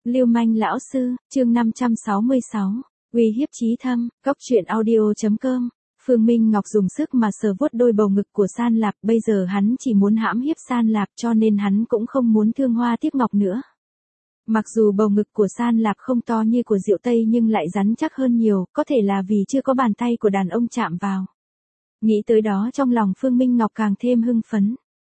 Lưu manh lão sư, chương 566, uy hiếp Chí Thâm, Cóc truyện audio.com. Phương Minh Ngọc dùng sức mà sờ vuốt đôi bầu ngực của San Lạp, bây giờ hắn chỉ muốn hãm hiếp San Lạp cho nên hắn cũng không muốn thương hoa tiếc ngọc nữa. Mặc dù bầu ngực của San Lạp không to như của Diệu Tây nhưng lại rắn chắc hơn nhiều, có thể là vì chưa có bàn tay của đàn ông chạm vào. Nghĩ tới đó trong lòng Phương Minh Ngọc càng thêm hưng phấn.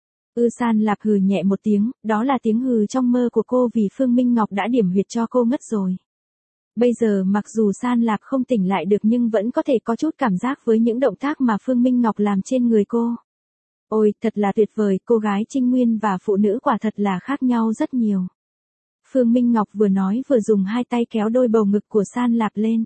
San Lạp hừ nhẹ một tiếng, đó là tiếng hừ trong mơ của cô vì Phương Minh Ngọc đã điểm huyệt cho cô ngất rồi. Bây giờ mặc dù San Lạp không tỉnh lại được nhưng vẫn có thể có chút cảm giác với những động tác mà Phương Minh Ngọc làm trên người cô. Ôi, thật là tuyệt vời, cô gái trinh nguyên và phụ nữ quả thật là khác nhau rất nhiều. Phương Minh Ngọc vừa nói vừa dùng hai tay kéo đôi bầu ngực của San Lạp lên.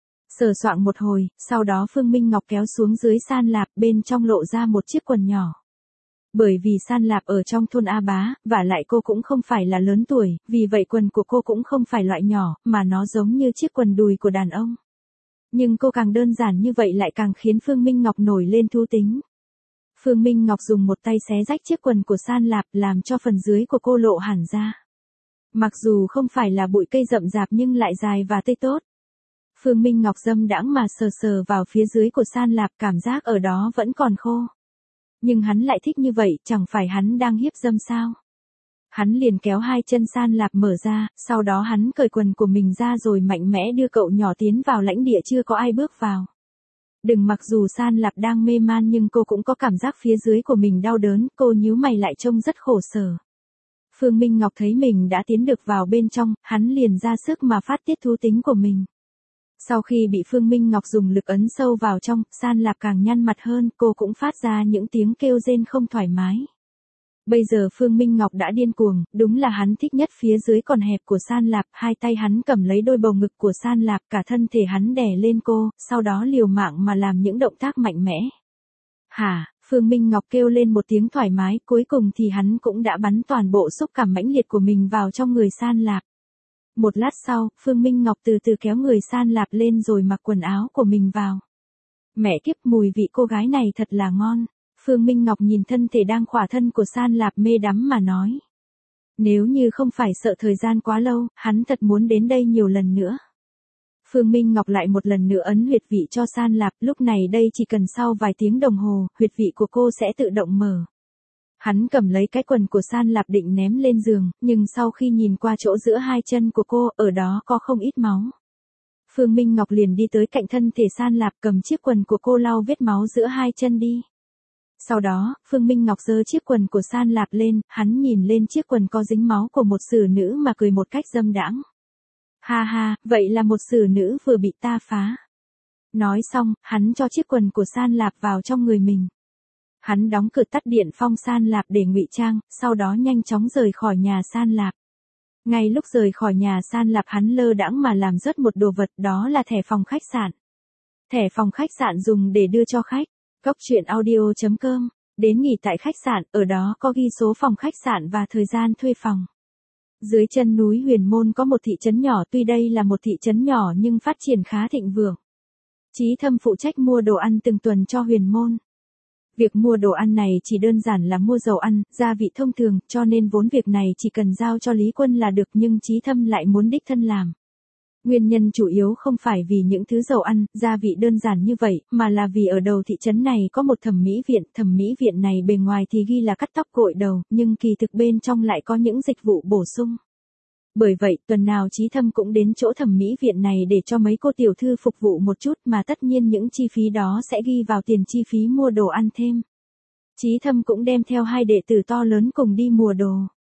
Sờ soạng một hồi, sau đó Phương Minh Ngọc kéo xuống dưới San Lạp, bên trong lộ ra một chiếc quần nhỏ. Bởi vì San Lạp ở trong thôn A Bá, và lại cô cũng không phải là lớn tuổi, vì vậy quần của cô cũng không phải loại nhỏ, mà nó giống như chiếc quần đùi của đàn ông. Nhưng cô càng đơn giản như vậy lại càng khiến Phương Minh Ngọc nổi lên thú tính. Phương Minh Ngọc dùng một tay xé rách chiếc quần của San Lạp làm cho phần dưới của cô lộ hẳn ra. Mặc dù không phải là bụi cây rậm rạp nhưng lại dài và tươi tốt. Phương Minh Ngọc dâm đãng mà sờ sờ vào phía dưới của San Lạp, cảm giác ở đó vẫn còn khô. Nhưng hắn lại thích như vậy, chẳng phải hắn đang hiếp dâm sao? Hắn liền kéo hai chân San Lạp mở ra, sau đó hắn cởi quần của mình ra rồi mạnh mẽ đưa cậu nhỏ tiến vào lãnh địa chưa có ai bước vào. Đừng, mặc dù San Lạp đang mê man nhưng cô cũng có cảm giác phía dưới của mình đau đớn, cô nhíu mày lại trông rất khổ sở. Phương Minh Ngọc thấy mình đã tiến được vào bên trong, hắn liền ra sức mà phát tiết thú tính của mình. Sau khi bị Phương Minh Ngọc dùng lực ấn sâu vào trong, San Lạp càng nhăn mặt hơn, cô cũng phát ra những tiếng kêu rên không thoải mái. Bây giờ Phương Minh Ngọc đã điên cuồng, đúng là hắn thích nhất phía dưới còn hẹp của San Lạp, hai tay hắn cầm lấy đôi bầu ngực của San Lạp, cả thân thể hắn đè lên cô, sau đó liều mạng mà làm những động tác mạnh mẽ. Hả, Phương Minh Ngọc kêu lên một tiếng thoải mái, cuối cùng thì hắn cũng đã bắn toàn bộ xúc cảm mãnh liệt của mình vào trong người San Lạp. Một lát sau, Phương Minh Ngọc từ từ kéo người San Lạp lên rồi mặc quần áo của mình vào. Mẹ kiếp, mùi vị cô gái này thật là ngon. Phương Minh Ngọc nhìn thân thể đang khỏa thân của San Lạp mê đắm mà nói. Nếu như không phải sợ thời gian quá lâu, hắn thật muốn đến đây nhiều lần nữa. Phương Minh Ngọc lại một lần nữa ấn huyệt vị cho San Lạp, lúc này đây chỉ cần sau vài tiếng đồng hồ, huyệt vị của cô sẽ tự động mở. Hắn cầm lấy cái quần của San Lạp định ném lên giường, nhưng sau khi nhìn qua chỗ giữa hai chân của cô, ở đó có không ít máu. Phương Minh Ngọc liền đi tới cạnh thân thể San Lạp, cầm chiếc quần của cô lau vết máu giữa hai chân đi. Sau đó, Phương Minh Ngọc giơ chiếc quần của San Lạp lên, hắn nhìn lên chiếc quần có dính máu của một xử nữ mà cười một cách dâm đãng. Ha ha, vậy là một xử nữ vừa bị ta phá. Nói xong, hắn cho chiếc quần của San Lạp vào trong người mình. Hắn đóng cửa tắt điện phong San Lạp để ngụy trang, sau đó nhanh chóng rời khỏi nhà San Lạp. Ngay lúc rời khỏi nhà San Lạp hắn lơ đãng mà làm rớt một đồ vật, đó là thẻ phòng khách sạn. Thẻ phòng khách sạn dùng để đưa cho khách. Cóc truyện audio.com. Đến nghỉ tại khách sạn, ở đó có ghi số phòng khách sạn và thời gian thuê phòng. Dưới chân núi Huyền Môn có một thị trấn nhỏ, tuy đây là một thị trấn nhỏ nhưng phát triển khá thịnh vượng. Chí Thâm phụ trách mua đồ ăn từng tuần cho Huyền Môn. Việc mua đồ ăn này chỉ đơn giản là mua dầu ăn, gia vị thông thường, cho nên vốn việc này chỉ cần giao cho Lý Quân là được, nhưng Chí Thâm lại muốn đích thân làm. Nguyên nhân chủ yếu không phải vì những thứ dầu ăn, gia vị đơn giản như vậy, mà là vì ở đầu thị trấn này có một thẩm mỹ viện này bề ngoài thì ghi là cắt tóc gội đầu, nhưng kỳ thực bên trong lại có những dịch vụ bổ sung. Bởi vậy, tuần nào Chí Thâm cũng đến chỗ thẩm mỹ viện này để cho mấy cô tiểu thư phục vụ một chút, mà tất nhiên những chi phí đó sẽ ghi vào tiền chi phí mua đồ ăn thêm. Chí Thâm cũng đem theo hai đệ tử to lớn cùng đi mua đồ.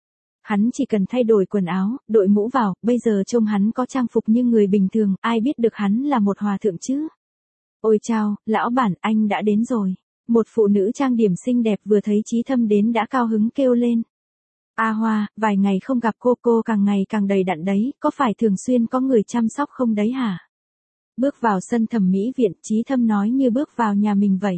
Hắn chỉ cần thay đổi quần áo, đội mũ vào, bây giờ trông hắn có trang phục như người bình thường, ai biết được hắn là một hòa thượng chứ. Ôi chao, lão bản, anh đã đến rồi. Một phụ nữ trang điểm xinh đẹp vừa thấy Chí Thâm đến đã cao hứng kêu lên. A Hoa, vài ngày không gặp cô càng ngày càng đầy đặn đấy, có phải thường xuyên có người chăm sóc không đấy hả? Bước vào sân thẩm mỹ viện, Chí Thâm nói như bước vào nhà mình vậy.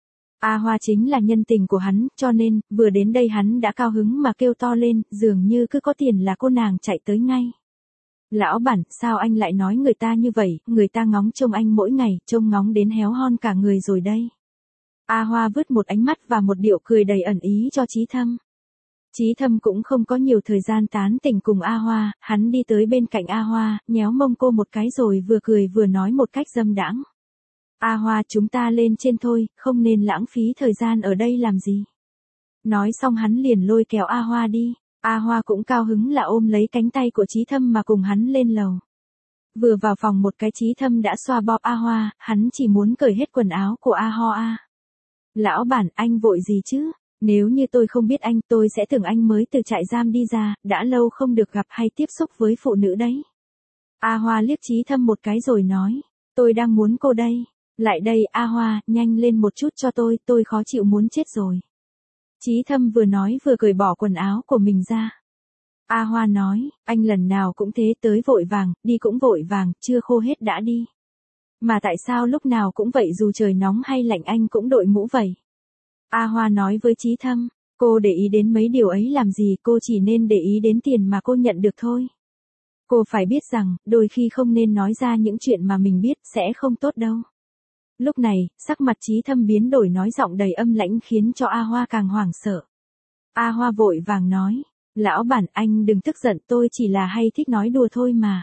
A Hoa chính là nhân tình của hắn, cho nên, vừa đến đây hắn đã cao hứng mà kêu to lên, dường như cứ có tiền là cô nàng chạy tới ngay. Lão bản, sao anh lại nói người ta như vậy, người ta ngóng trông anh mỗi ngày, trông ngóng đến héo hon cả người rồi đây. A Hoa vứt một ánh mắt và một điệu cười đầy ẩn ý cho Chí Thâm. Chí Thâm cũng không có nhiều thời gian tán tỉnh cùng A Hoa, hắn đi tới bên cạnh A Hoa, nhéo mông cô một cái rồi vừa cười vừa nói một cách dâm đãng. A Hoa, chúng ta lên trên thôi, không nên lãng phí thời gian ở đây làm gì. Nói xong hắn liền lôi kéo A Hoa đi. A Hoa cũng cao hứng là ôm lấy cánh tay của Chí Thâm mà cùng hắn lên lầu. Vừa vào phòng một cái Chí Thâm đã xoa bóp A Hoa, hắn chỉ muốn cởi hết quần áo của A Hoa. Lão bản, anh vội gì chứ? Nếu như tôi không biết anh, tôi sẽ tưởng anh mới từ trại giam đi ra, đã lâu không được gặp hay tiếp xúc với phụ nữ đấy. A Hoa liếc Chí Thâm một cái rồi nói, tôi đang muốn cô đây. Lại đây A Hoa, nhanh lên một chút cho tôi khó chịu muốn chết rồi. Chí Thâm vừa nói vừa cởi bỏ quần áo của mình ra. A Hoa nói, anh lần nào cũng thế, tới vội vàng, đi cũng vội vàng, chưa khô hết đã đi. Mà tại sao lúc nào cũng vậy, dù trời nóng hay lạnh anh cũng đội mũ vậy? A Hoa nói với Chí Thâm, cô để ý đến mấy điều ấy làm gì, cô chỉ nên để ý đến tiền mà cô nhận được thôi. Cô phải biết rằng, đôi khi không nên nói ra những chuyện mà mình biết sẽ không tốt đâu. Lúc này, sắc mặt Chí Thâm biến đổi, nói giọng đầy âm lãnh khiến cho A Hoa càng hoảng sợ. A Hoa vội vàng nói, lão bản anh đừng tức giận, tôi chỉ là hay thích nói đùa thôi mà.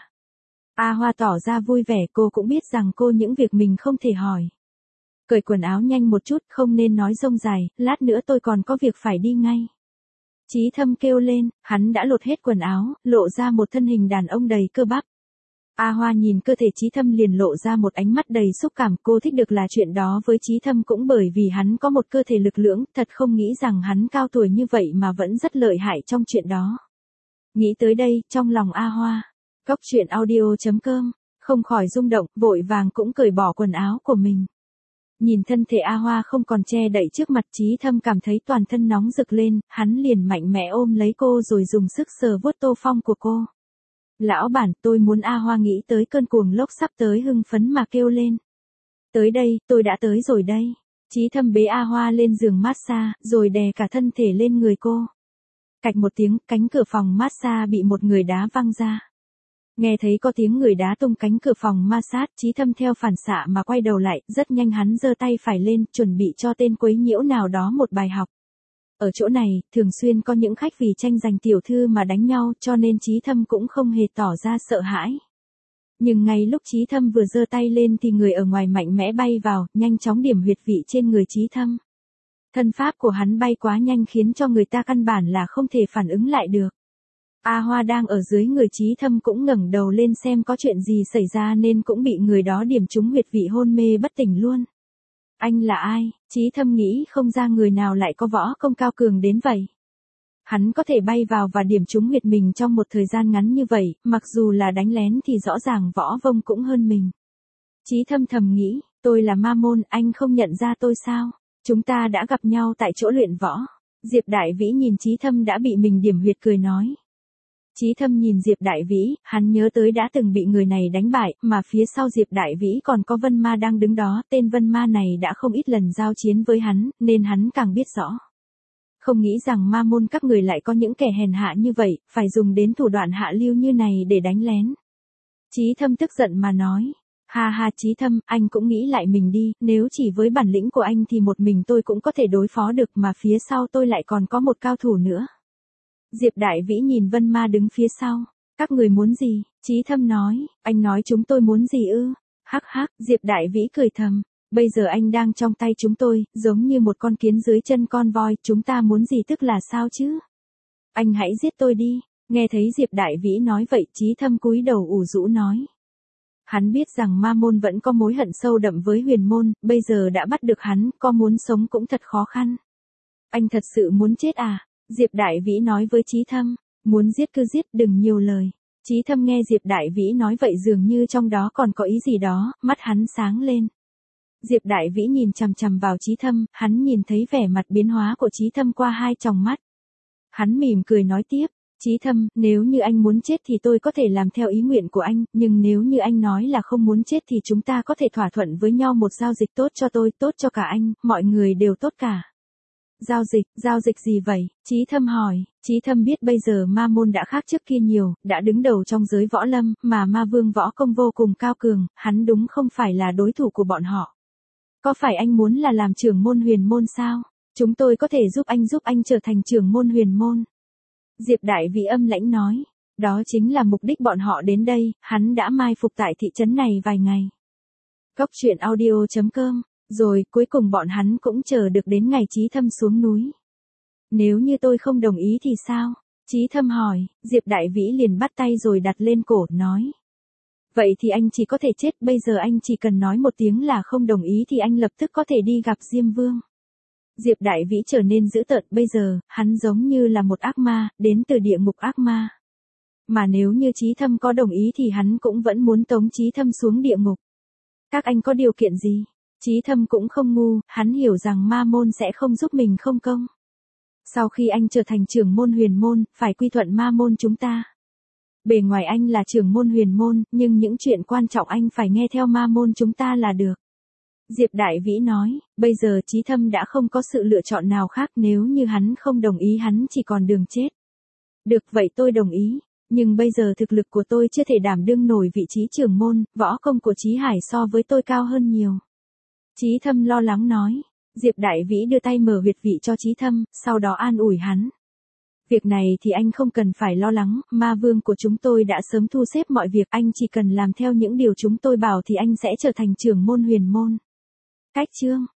A Hoa tỏ ra vui vẻ, cô cũng biết rằng cô những việc mình không thể hỏi. Cởi quần áo nhanh một chút, không nên nói rông dài, lát nữa tôi còn có việc phải đi ngay. Chí Thâm kêu lên, hắn đã lột hết quần áo, lộ ra một thân hình đàn ông đầy cơ bắp. A Hoa nhìn cơ thể Chí Thâm liền lộ ra một ánh mắt đầy xúc cảm, cô thích được là chuyện đó với Chí Thâm cũng bởi vì hắn có một cơ thể lực lưỡng, thật không nghĩ rằng hắn cao tuổi như vậy mà vẫn rất lợi hại trong chuyện đó. Nghĩ tới đây, trong lòng A Hoa, Cóc Truyện Audio.com, không khỏi rung động, vội vàng cũng cởi bỏ quần áo của mình. Nhìn thân thể A Hoa không còn che đậy trước mặt, Chí Thâm cảm thấy toàn thân nóng rực lên, hắn liền mạnh mẽ ôm lấy cô rồi dùng sức sờ vuốt tô phong của cô. Lão bản, tôi muốn. A Hoa nghĩ tới cơn cuồng lốc sắp tới hưng phấn mà kêu lên. Tới đây, tôi đã tới rồi đây. Chí Thâm bế A Hoa lên giường massage, rồi đè cả thân thể lên người cô. Cạch một tiếng, cánh cửa phòng massage bị một người đá văng ra. Nghe thấy có tiếng người đá tung cánh cửa phòng massage, Chí Thâm theo phản xạ mà quay đầu lại, rất nhanh hắn giơ tay phải lên, chuẩn bị cho tên quấy nhiễu nào đó một bài học. Ở chỗ này, thường xuyên có những khách vì tranh giành tiểu thư mà đánh nhau, cho nên Chí Thâm cũng không hề tỏ ra sợ hãi. Nhưng ngay lúc Chí Thâm vừa giơ tay lên thì người ở ngoài mạnh mẽ bay vào, nhanh chóng điểm huyệt vị trên người Chí Thâm. Thân pháp của hắn bay quá nhanh khiến cho người ta căn bản là không thể phản ứng lại được. A Hoa đang ở dưới người Chí Thâm cũng ngẩng đầu lên xem có chuyện gì xảy ra nên cũng bị người đó điểm trúng huyệt vị, hôn mê bất tỉnh luôn. Anh là ai? Chí Thâm nghĩ không ra người nào lại có võ công cao cường đến vậy. Hắn có thể bay vào và điểm trúng huyệt mình trong một thời gian ngắn như vậy, mặc dù là đánh lén thì rõ ràng võ công cũng hơn mình. Chí Thâm thầm nghĩ, tôi là Ma Môn, anh không nhận ra tôi sao? Chúng ta đã gặp nhau tại chỗ luyện võ. Diệp Đại Vĩ nhìn Chí Thâm đã bị mình điểm huyệt cười nói. Chí Thâm nhìn Diệp Đại Vĩ, hắn nhớ tới đã từng bị người này đánh bại, mà phía sau Diệp Đại Vĩ còn có Vân Ma đang đứng đó, tên Vân Ma này đã không ít lần giao chiến với hắn, nên hắn càng biết rõ. Không nghĩ rằng Ma Môn các người lại có những kẻ hèn hạ như vậy, phải dùng đến thủ đoạn hạ lưu như này để đánh lén. Chí Thâm tức giận mà nói, ha ha Chí Thâm, anh cũng nghĩ lại mình đi, nếu chỉ với bản lĩnh của anh thì một mình tôi cũng có thể đối phó được, mà phía sau tôi lại còn có một cao thủ nữa. Diệp Đại Vĩ nhìn Vân Ma đứng phía sau. Các người muốn gì? Chí Thâm nói, anh nói chúng tôi muốn gì ư? Hắc hắc, Diệp Đại Vĩ cười thầm. Bây giờ anh đang trong tay chúng tôi, giống như một con kiến dưới chân con voi, chúng ta muốn gì tức là sao chứ? Anh hãy giết tôi đi. Nghe thấy Diệp Đại Vĩ nói vậy, Chí Thâm cúi đầu ủ rũ nói. Hắn biết rằng Ma Môn vẫn có mối hận sâu đậm với Huyền Môn, bây giờ đã bắt được hắn, có muốn sống cũng thật khó khăn. Anh thật sự muốn chết à? Diệp Đại Vĩ nói với Chí Thâm, muốn giết cứ giết, đừng nhiều lời. Chí Thâm nghe Diệp Đại Vĩ nói vậy dường như trong đó còn có ý gì đó, mắt hắn sáng lên. Diệp Đại Vĩ nhìn chằm chằm vào Chí Thâm, hắn nhìn thấy vẻ mặt biến hóa của Chí Thâm qua hai tròng mắt. Hắn mỉm cười nói tiếp, Chí Thâm, nếu như anh muốn chết thì tôi có thể làm theo ý nguyện của anh, nhưng nếu như anh nói là không muốn chết thì chúng ta có thể thỏa thuận với nhau một giao dịch tốt cho tôi, tốt cho cả anh, mọi người đều tốt cả. Giao dịch gì vậy? Chí Thâm hỏi. Chí Thâm biết bây giờ Ma Môn đã khác trước kia nhiều, đã đứng đầu trong giới võ lâm, mà Ma Vương võ công vô cùng cao cường, hắn đúng không phải là đối thủ của bọn họ. Có phải anh muốn là làm trưởng môn Huyền Môn sao? Chúng tôi có thể giúp anh trở thành trưởng môn Huyền Môn. Diệp Đại Vĩ âm lãnh nói. Đó chính là mục đích bọn họ đến đây, hắn đã mai phục tại thị trấn này vài ngày. Cốc truyện audio.com, rồi cuối cùng bọn hắn cũng chờ được đến ngày Chí Thâm xuống núi. Nếu như tôi không đồng ý thì sao? Chí Thâm hỏi, Diệp Đại Vĩ liền bắt tay rồi đặt lên cổ, nói. Vậy thì anh chỉ có thể chết, bây giờ anh chỉ cần nói một tiếng là không đồng ý thì anh lập tức có thể đi gặp Diêm Vương. Diệp Đại Vĩ trở nên dữ tợn, bây giờ, hắn giống như là một ác ma, đến từ địa ngục ác ma. Mà nếu như Chí Thâm có đồng ý thì hắn cũng vẫn muốn tống Chí Thâm xuống địa ngục. Các anh có điều kiện gì? Chí Thâm cũng không ngu, hắn hiểu rằng ma môn sẽ không giúp mình không công. Sau khi anh trở thành trưởng môn huyền môn, phải quy thuận ma môn chúng ta. Bề ngoài anh là trưởng môn huyền môn, nhưng những chuyện quan trọng anh phải nghe theo ma môn chúng ta là được. Diệp Đại Vĩ nói, bây giờ Chí Thâm đã không có sự lựa chọn nào khác, nếu như hắn không đồng ý hắn chỉ còn đường chết. Được, vậy tôi đồng ý, nhưng bây giờ thực lực của tôi chưa thể đảm đương nổi vị trí trưởng môn, võ công của Chí Hải so với tôi cao hơn nhiều. Chí Thâm lo lắng nói. Diệp Đại Vĩ đưa tay mở huyệt vị cho Chí Thâm, sau đó an ủi hắn. Việc này thì anh không cần phải lo lắng, ma vương của chúng tôi đã sớm thu xếp mọi việc, anh chỉ cần làm theo những điều chúng tôi bảo thì anh sẽ trở thành trưởng môn huyền môn. Cách chương